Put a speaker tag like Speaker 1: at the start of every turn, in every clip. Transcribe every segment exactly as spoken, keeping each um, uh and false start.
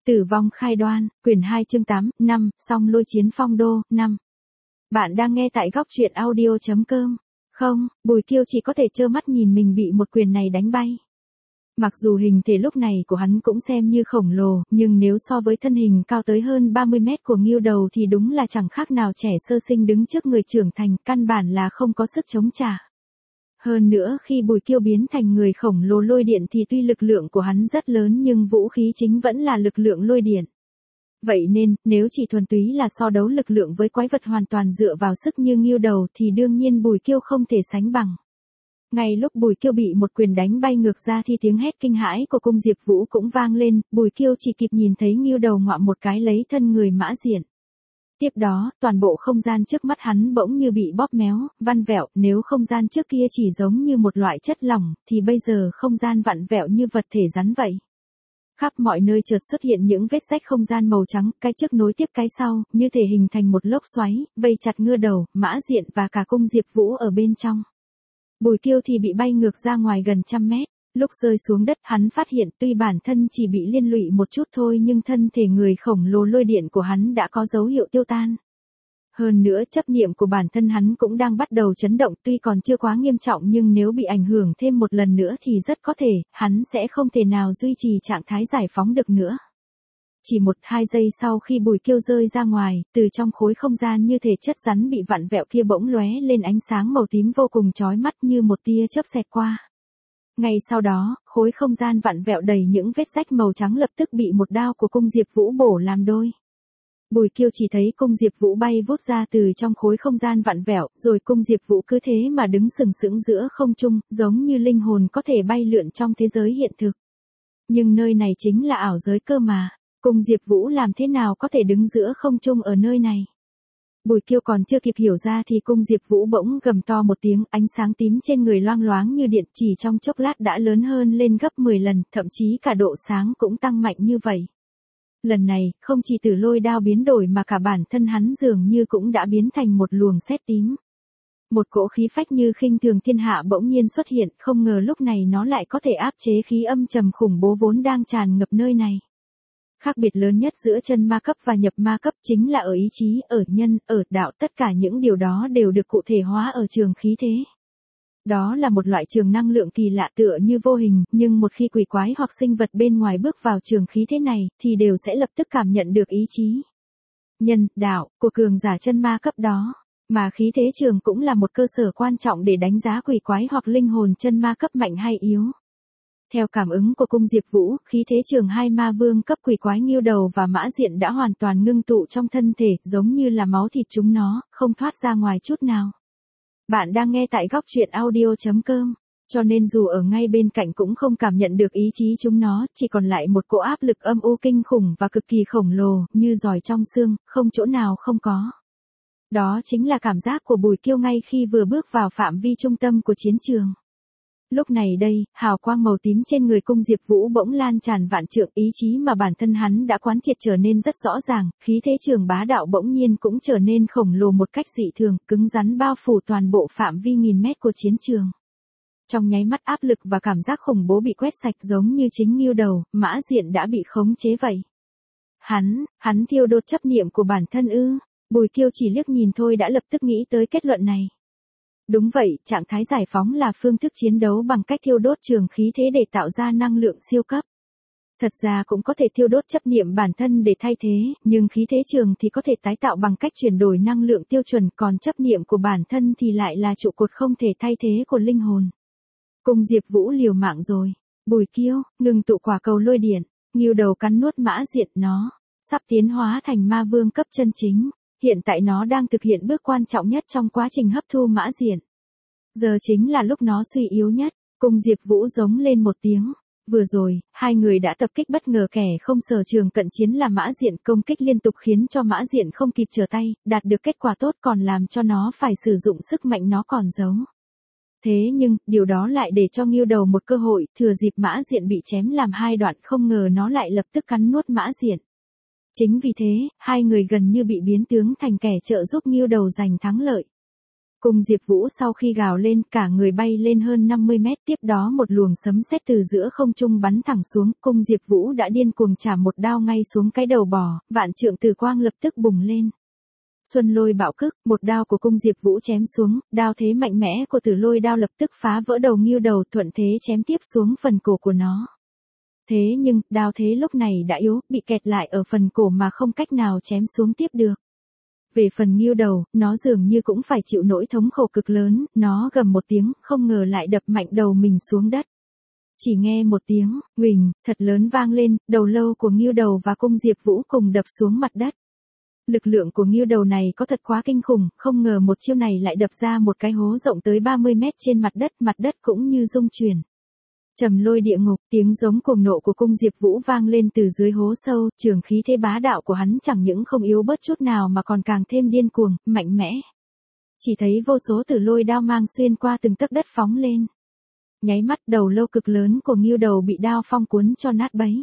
Speaker 1: Tử vong khai đoan, quyển hai chương tám, năm, song lôi chiến phong đô, năm. Bạn đang nghe tại góc truyện audio.com. Không, Bùi Kiêu chỉ có thể trơ mắt nhìn mình bị một quyền này đánh bay. Mặc dù hình thể lúc này của hắn cũng xem như khổng lồ, nhưng nếu so với thân hình cao tới hơn ba mươi mét của Ngưu Đầu thì đúng là chẳng khác nào trẻ sơ sinh đứng trước người trưởng thành, căn bản là không có sức chống trả. Hơn nữa khi Bùi Kiêu biến thành người khổng lồ lôi điện thì tuy lực lượng của hắn rất lớn nhưng vũ khí chính vẫn là lực lượng lôi điện. Vậy nên, nếu chỉ thuần túy là so đấu lực lượng với quái vật hoàn toàn dựa vào sức như Ngưu Đầu thì đương nhiên Bùi Kiêu không thể sánh bằng. Ngay lúc Bùi Kiêu bị một quyền đánh bay ngược ra thì tiếng hét kinh hãi của cung Diệp Vũ cũng vang lên, Bùi Kiêu chỉ kịp nhìn thấy Ngưu Đầu ngoạm một cái lấy thân người Mã Diện. Tiếp đó, toàn bộ không gian trước mắt hắn bỗng như bị bóp méo, vặn vẹo, nếu không gian trước kia chỉ giống như một loại chất lỏng, thì bây giờ không gian vặn vẹo như vật thể rắn vậy. Khắp mọi nơi chợt xuất hiện những vết rách không gian màu trắng, cái trước nối tiếp cái sau, như thể hình thành một lốc xoáy, vây chặt Ngưu Đầu, Mã Diện và cả cung Diệp Vũ ở bên trong. Bùi Kiêu thì bị bay ngược ra ngoài gần trăm mét. Lúc rơi xuống đất hắn phát hiện tuy bản thân chỉ bị liên lụy một chút thôi nhưng thân thể người khổng lồ lôi điện của hắn đã có dấu hiệu tiêu tan. Hơn nữa chấp niệm của bản thân hắn cũng đang bắt đầu chấn động, tuy còn chưa quá nghiêm trọng nhưng nếu bị ảnh hưởng thêm một lần nữa thì rất có thể, hắn sẽ không thể nào duy trì trạng thái giải phóng được nữa. Chỉ một hai giây sau khi Bùi Kiêu rơi ra ngoài, từ trong khối không gian như thể chất rắn bị vặn vẹo kia bỗng lóe lên ánh sáng màu tím vô cùng chói mắt như một tia chớp xẹt qua. Ngay sau đó, khối không gian vặn vẹo đầy những vết rách màu trắng lập tức bị một đao của cung Diệp Vũ bổ làm đôi. Bùi Kiêu chỉ thấy cung Diệp Vũ bay vút ra từ trong khối không gian vặn vẹo, rồi cung Diệp Vũ cứ thế mà đứng sừng sững giữa không trung, giống như linh hồn có thể bay lượn trong thế giới hiện thực. Nhưng nơi này chính là ảo giới cơ mà, cung Diệp Vũ làm thế nào có thể đứng giữa không trung ở nơi này? Bùi Kiêu còn chưa kịp hiểu ra thì cung Diệp Vũ bỗng gầm to một tiếng, ánh sáng tím trên người loang loáng như điện, chỉ trong chốc lát đã lớn hơn lên gấp mười lần, thậm chí cả độ sáng cũng tăng mạnh như vậy. Lần này, không chỉ Tử Lôi đao biến đổi mà cả bản thân hắn dường như cũng đã biến thành một luồng sét tím. Một cỗ khí phách như khinh thường thiên hạ bỗng nhiên xuất hiện, không ngờ lúc này nó lại có thể áp chế khí âm trầm khủng bố vốn đang tràn ngập nơi này. Khác biệt lớn nhất giữa chân ma cấp và nhập ma cấp chính là ở ý chí, ở nhân, ở đạo, tất cả những điều đó đều được cụ thể hóa ở trường khí thế. Đó là một loại trường năng lượng kỳ lạ tựa như vô hình, nhưng một khi quỷ quái hoặc sinh vật bên ngoài bước vào trường khí thế này, thì đều sẽ lập tức cảm nhận được ý chí, nhân, đạo, của cường giả chân ma cấp đó. Mà khí thế trường cũng là một cơ sở quan trọng để đánh giá quỷ quái hoặc linh hồn chân ma cấp mạnh hay yếu. Theo cảm ứng của cung Diệp Vũ, khí thế trường hai ma vương cấp quỷ quái Ngưu Đầu và Mã Diện đã hoàn toàn ngưng tụ trong thân thể, giống như là máu thịt chúng nó, không thoát ra ngoài chút nào. Bạn đang nghe tại góc truyện audio.com, cho nên dù ở ngay bên cạnh cũng không cảm nhận được ý chí chúng nó, chỉ còn lại một cỗ áp lực âm u kinh khủng và cực kỳ khổng lồ, như giỏi trong xương, không chỗ nào không có. Đó chính là cảm giác của Bùi Kiêu ngay khi vừa bước vào phạm vi trung tâm của chiến trường. Lúc này đây, hào quang màu tím trên người cung Diệp Vũ bỗng lan tràn vạn trượng, ý chí mà bản thân hắn đã quán triệt trở nên rất rõ ràng, khí thế trường bá đạo bỗng nhiên cũng trở nên khổng lồ một cách dị thường, cứng rắn bao phủ toàn bộ phạm vi nghìn mét của chiến trường. Trong nháy mắt áp lực và cảm giác khủng bố bị quét sạch giống như chính Ngưu Đầu, Mã Diện đã bị khống chế vậy. Hắn, hắn thiêu đốt chấp niệm của bản thân ư? Bùi Kiêu chỉ liếc nhìn thôi đã lập tức nghĩ tới kết luận này. Đúng vậy, trạng thái giải phóng là phương thức chiến đấu bằng cách thiêu đốt trường khí thế để tạo ra năng lượng siêu cấp. Thật ra cũng có thể thiêu đốt chấp niệm bản thân để thay thế, nhưng khí thế trường thì có thể tái tạo bằng cách chuyển đổi năng lượng tiêu chuẩn, còn chấp niệm của bản thân thì lại là trụ cột không thể thay thế của linh hồn. Cung Diệp Vũ liều mạng rồi. Bùi Kiêu, ngừng tụ quả cầu lôi điện, Ngưu Đầu cắn nuốt Mã Diện, nó sắp tiến hóa thành ma vương cấp chân chính. Hiện tại nó đang thực hiện bước quan trọng nhất trong quá trình hấp thu Mã Diện. Giờ chính là lúc nó suy yếu nhất, cung Diệp Vũ giống lên một tiếng. Vừa rồi, hai người đã tập kích bất ngờ kẻ không sở trường cận chiến là Mã Diện, công kích liên tục khiến cho Mã Diện không kịp trở tay, đạt được kết quả tốt còn làm cho nó phải sử dụng sức mạnh nó còn giấu. Thế nhưng, điều đó lại để cho Ngưu Đầu một cơ hội, thừa dịp Mã Diện bị chém làm hai đoạn không ngờ nó lại lập tức cắn nuốt Mã Diện. Chính vì thế, hai người gần như bị biến tướng thành kẻ trợ giúp Ngưu Đầu giành thắng lợi. Cung Diệp Vũ sau khi gào lên, cả người bay lên hơn năm mươi mét, tiếp đó một luồng sấm sét từ giữa không trung bắn thẳng xuống, Cung Diệp Vũ đã điên cuồng chả một đao ngay xuống cái đầu bò, vạn trượng tử quang lập tức bùng lên. Xuân lôi bạo cức, một đao của Cung Diệp Vũ chém xuống, đao thế mạnh mẽ của Tử Lôi đao lập tức phá vỡ đầu Ngưu Đầu, thuận thế chém tiếp xuống phần cổ của nó. Thế nhưng, đao thế lúc này đã yếu, bị kẹt lại ở phần cổ mà không cách nào chém xuống tiếp được. Về phần Ngưu Đầu, nó dường như cũng phải chịu nỗi thống khổ cực lớn, nó gầm một tiếng, không ngờ lại đập mạnh đầu mình xuống đất. Chỉ nghe một tiếng, huỳnh, thật lớn vang lên, đầu lâu của Ngưu Đầu và Cung Diệp Vũ cùng đập xuống mặt đất. Lực lượng của Ngưu Đầu này có thật quá kinh khủng, không ngờ một chiêu này lại đập ra một cái hố rộng tới ba mươi mét trên mặt đất, mặt đất cũng như rung chuyển. Trầm lôi địa ngục, tiếng giống cuồng nộ của Cung Diệp Vũ vang lên từ dưới hố sâu, trường khí thế bá đạo của hắn chẳng những không yếu bớt chút nào mà còn càng thêm điên cuồng, mạnh mẽ. Chỉ thấy vô số tử lôi đao mang xuyên qua từng tấc đất phóng lên. Nháy mắt đầu lâu cực lớn của Ngưu Đầu bị đao phong cuốn cho nát bấy.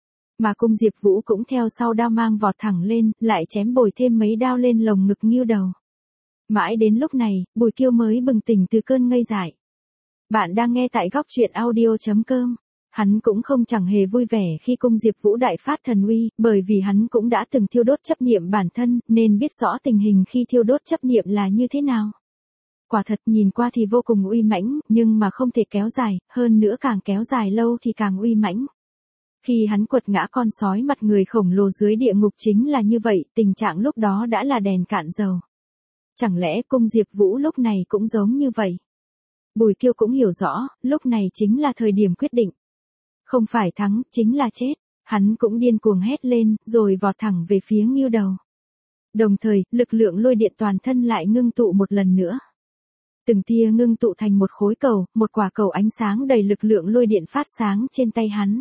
Speaker 1: Mà Cung Diệp Vũ cũng theo sau đao mang vọt thẳng lên, lại chém bồi thêm mấy đao lên lồng ngực Ngưu Đầu. Mãi đến lúc này, Bùi Kiêu mới bừng tỉnh từ cơn ngây dại. Bạn đang nghe tại góc truyện audio chấm com. Hắn cũng không chẳng hề vui vẻ khi Cung Diệp Vũ đại phát thần uy, bởi vì hắn cũng đã từng thiêu đốt chấp niệm bản thân, nên biết rõ tình hình khi thiêu đốt chấp niệm là như thế nào. Quả thật nhìn qua thì vô cùng uy mãnh, nhưng mà không thể kéo dài, hơn nữa càng kéo dài lâu thì càng uy mãnh. Khi hắn quật ngã con sói mặt người khổng lồ dưới địa ngục chính là như vậy, tình trạng lúc đó đã là đèn cạn dầu. Chẳng lẽ Cung Diệp Vũ lúc này cũng giống như vậy? Bùi Kiêu cũng hiểu rõ, lúc này chính là thời điểm quyết định. Không phải thắng, chính là chết. Hắn cũng điên cuồng hét lên, rồi vọt thẳng về phía Ngưu Đầu. Đồng thời, lực lượng lôi điện toàn thân lại ngưng tụ một lần nữa. Từng tia ngưng tụ thành một khối cầu, một quả cầu ánh sáng đầy lực lượng lôi điện phát sáng trên tay hắn.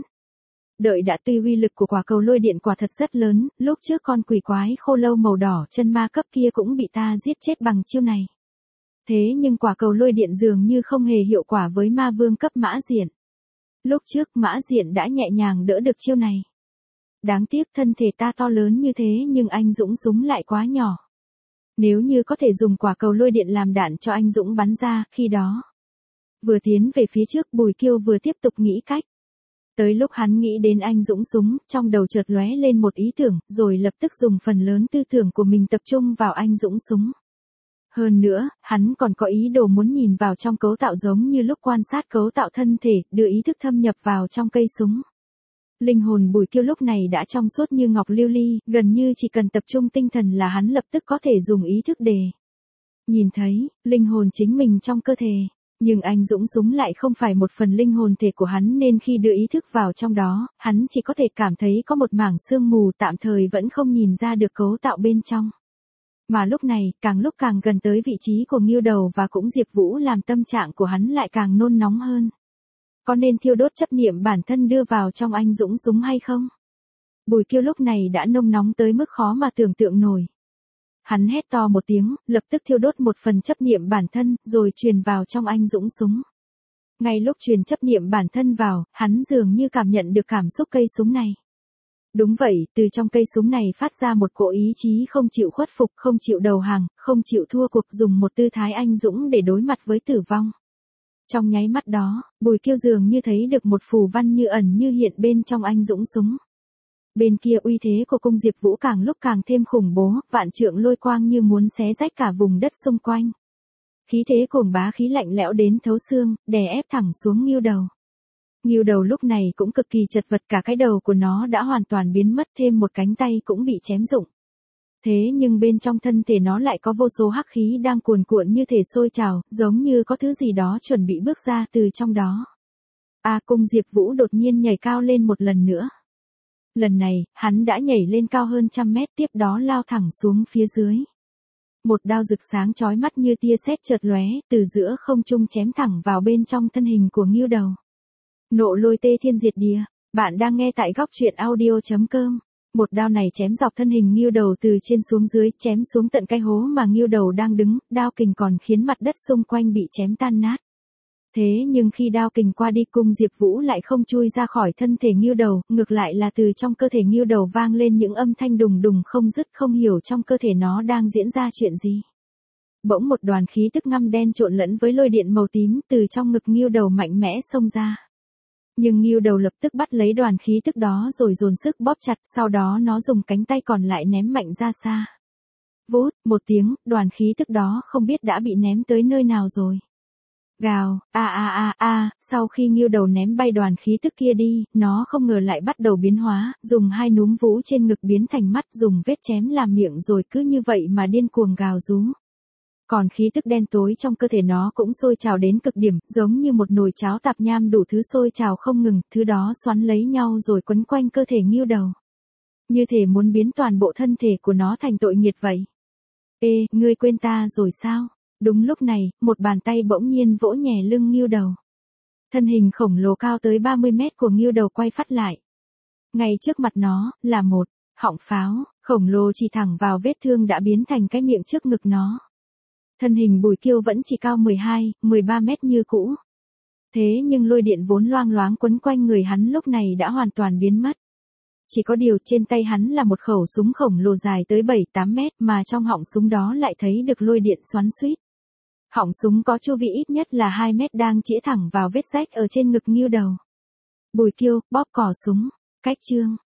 Speaker 1: Đợi đã tuy uy lực của quả cầu lôi điện quả thật rất lớn, lúc trước con quỷ quái khô lâu màu đỏ chân ma cấp kia cũng bị ta giết chết bằng chiêu này. Thế nhưng quả cầu lôi điện dường như không hề hiệu quả với ma vương cấp Mã Diện. Lúc trước Mã Diện đã nhẹ nhàng đỡ được chiêu này. Đáng tiếc thân thể ta to lớn như thế nhưng anh Dũng súng lại quá nhỏ. Nếu như có thể dùng quả cầu lôi điện làm đạn cho anh Dũng bắn ra, khi đó. Vừa tiến về phía trước Bùi Kiêu vừa tiếp tục nghĩ cách. Tới lúc hắn nghĩ đến anh Dũng súng, trong đầu chợt lóe lên một ý tưởng, rồi lập tức dùng phần lớn tư tưởng của mình tập trung vào anh Dũng súng. Hơn nữa, hắn còn có ý đồ muốn nhìn vào trong cấu tạo giống như lúc quan sát cấu tạo thân thể, đưa ý thức thâm nhập vào trong cây súng. Linh hồn Bùi Kiêu lúc này đã trong suốt như ngọc lưu ly, gần như chỉ cần tập trung tinh thần là hắn lập tức có thể dùng ý thức để nhìn thấy linh hồn chính mình trong cơ thể. Nhưng anh Dũng súng lại không phải một phần linh hồn thể của hắn nên khi đưa ý thức vào trong đó, hắn chỉ có thể cảm thấy có một mảng sương mù tạm thời vẫn không nhìn ra được cấu tạo bên trong. Mà lúc này, càng lúc càng gần tới vị trí của Ngưu Đầu và cũng Diệp Vũ làm tâm trạng của hắn lại càng nôn nóng hơn. Có nên thiêu đốt chấp niệm bản thân đưa vào trong anh Dũng súng hay không? Bùi Kiêu lúc này đã nôn nóng tới mức khó mà tưởng tượng nổi. Hắn hét to một tiếng, lập tức thiêu đốt một phần chấp niệm bản thân, rồi truyền vào trong anh Dũng súng. Ngay lúc truyền chấp niệm bản thân vào, hắn dường như cảm nhận được cảm xúc cây súng này. Đúng vậy, từ trong cây súng này phát ra một cỗ ý chí không chịu khuất phục, không chịu đầu hàng, không chịu thua cuộc, dùng một tư thái anh dũng để đối mặt với tử vong. Trong nháy mắt đó, Bùi Kiêu dường như thấy được một phù văn như ẩn như hiện bên trong anh dũng súng. Bên kia uy thế của Cung Diệp Vũ càng lúc càng thêm khủng bố, vạn trượng lôi quang như muốn xé rách cả vùng đất xung quanh. Khí thế cuồng bá khí lạnh lẽo đến thấu xương, đè ép thẳng xuống Ngưu Đầu. Ngưu Đầu lúc này cũng cực kỳ chật vật, cả cái đầu của nó đã hoàn toàn biến mất, thêm một cánh tay cũng bị chém rụng. Thế nhưng bên trong thân thể nó lại có vô số hắc khí đang cuồn cuộn như thể sôi trào, giống như có thứ gì đó chuẩn bị bước ra từ trong đó. A Cung Diệp Vũ đột nhiên nhảy cao lên một lần nữa. Lần này, hắn đã nhảy lên cao hơn trăm mét, tiếp đó lao thẳng xuống phía dưới. Một đao rực sáng chói mắt như tia sét chợt lóe, từ giữa không trung chém thẳng vào bên trong thân hình của Ngưu Đầu. Nộ lôi tê thiên diệt địa, bạn đang nghe tại góc truyện audio chấm com. Một đao này chém dọc thân hình Ngưu Đầu từ trên xuống dưới, chém xuống tận cái hố mà Ngưu Đầu đang đứng, đao kình còn khiến mặt đất xung quanh bị chém tan nát. Thế nhưng khi đao kình qua đi, Cung Diệp Vũ lại không chui ra khỏi thân thể Ngưu Đầu, ngược lại là từ trong cơ thể Ngưu Đầu vang lên những âm thanh đùng đùng không dứt, không hiểu trong cơ thể nó đang diễn ra chuyện gì. Bỗng một đoàn khí tức ngăm đen trộn lẫn với lôi điện màu tím từ trong ngực Ngưu Đầu mạnh mẽ xông ra. Nhưng Ngưu Đầu lập tức bắt lấy đoàn khí tức đó rồi dồn sức bóp chặt, sau đó nó dùng cánh tay còn lại ném mạnh ra xa. Vút, một tiếng, đoàn khí tức đó không biết đã bị ném tới nơi nào rồi. Gào, a a a a, sau khi Ngưu Đầu ném bay đoàn khí tức kia đi, nó không ngờ lại bắt đầu biến hóa, dùng hai núm vú trên ngực biến thành mắt, dùng vết chém làm miệng rồi cứ như vậy mà điên cuồng gào rú. Còn khí tức đen tối trong cơ thể nó cũng sôi trào đến cực điểm, giống như một nồi cháo tạp nham đủ thứ sôi trào không ngừng, thứ đó xoắn lấy nhau rồi quấn quanh cơ thể Ngưu Đầu. Như thể muốn biến toàn bộ thân thể của nó thành tội nghiệt vậy. Ê, ngươi quên ta rồi sao? Đúng lúc này, một bàn tay bỗng nhiên vỗ nhẹ lưng Ngưu Đầu. Thân hình khổng lồ cao tới ba mươi mét của Ngưu Đầu quay phắt lại. Ngay trước mặt nó, là một họng pháo, khổng lồ chỉ thẳng vào vết thương đã biến thành cái miệng trước ngực nó. Thân hình Bùi Kiêu vẫn chỉ cao mười hai, mười ba mét như cũ. Thế nhưng lôi điện vốn loang loáng quấn quanh người hắn lúc này đã hoàn toàn biến mất. Chỉ có điều trên tay hắn là một khẩu súng khổng lồ dài tới bảy tám mét mà trong họng súng đó lại thấy được lôi điện xoắn xuýt. Họng súng có chu vi ít nhất là hai mét đang chĩa thẳng vào vết rách ở trên ngực Ngưu Đầu. Bùi Kiêu, bóp cò súng. Cách chương.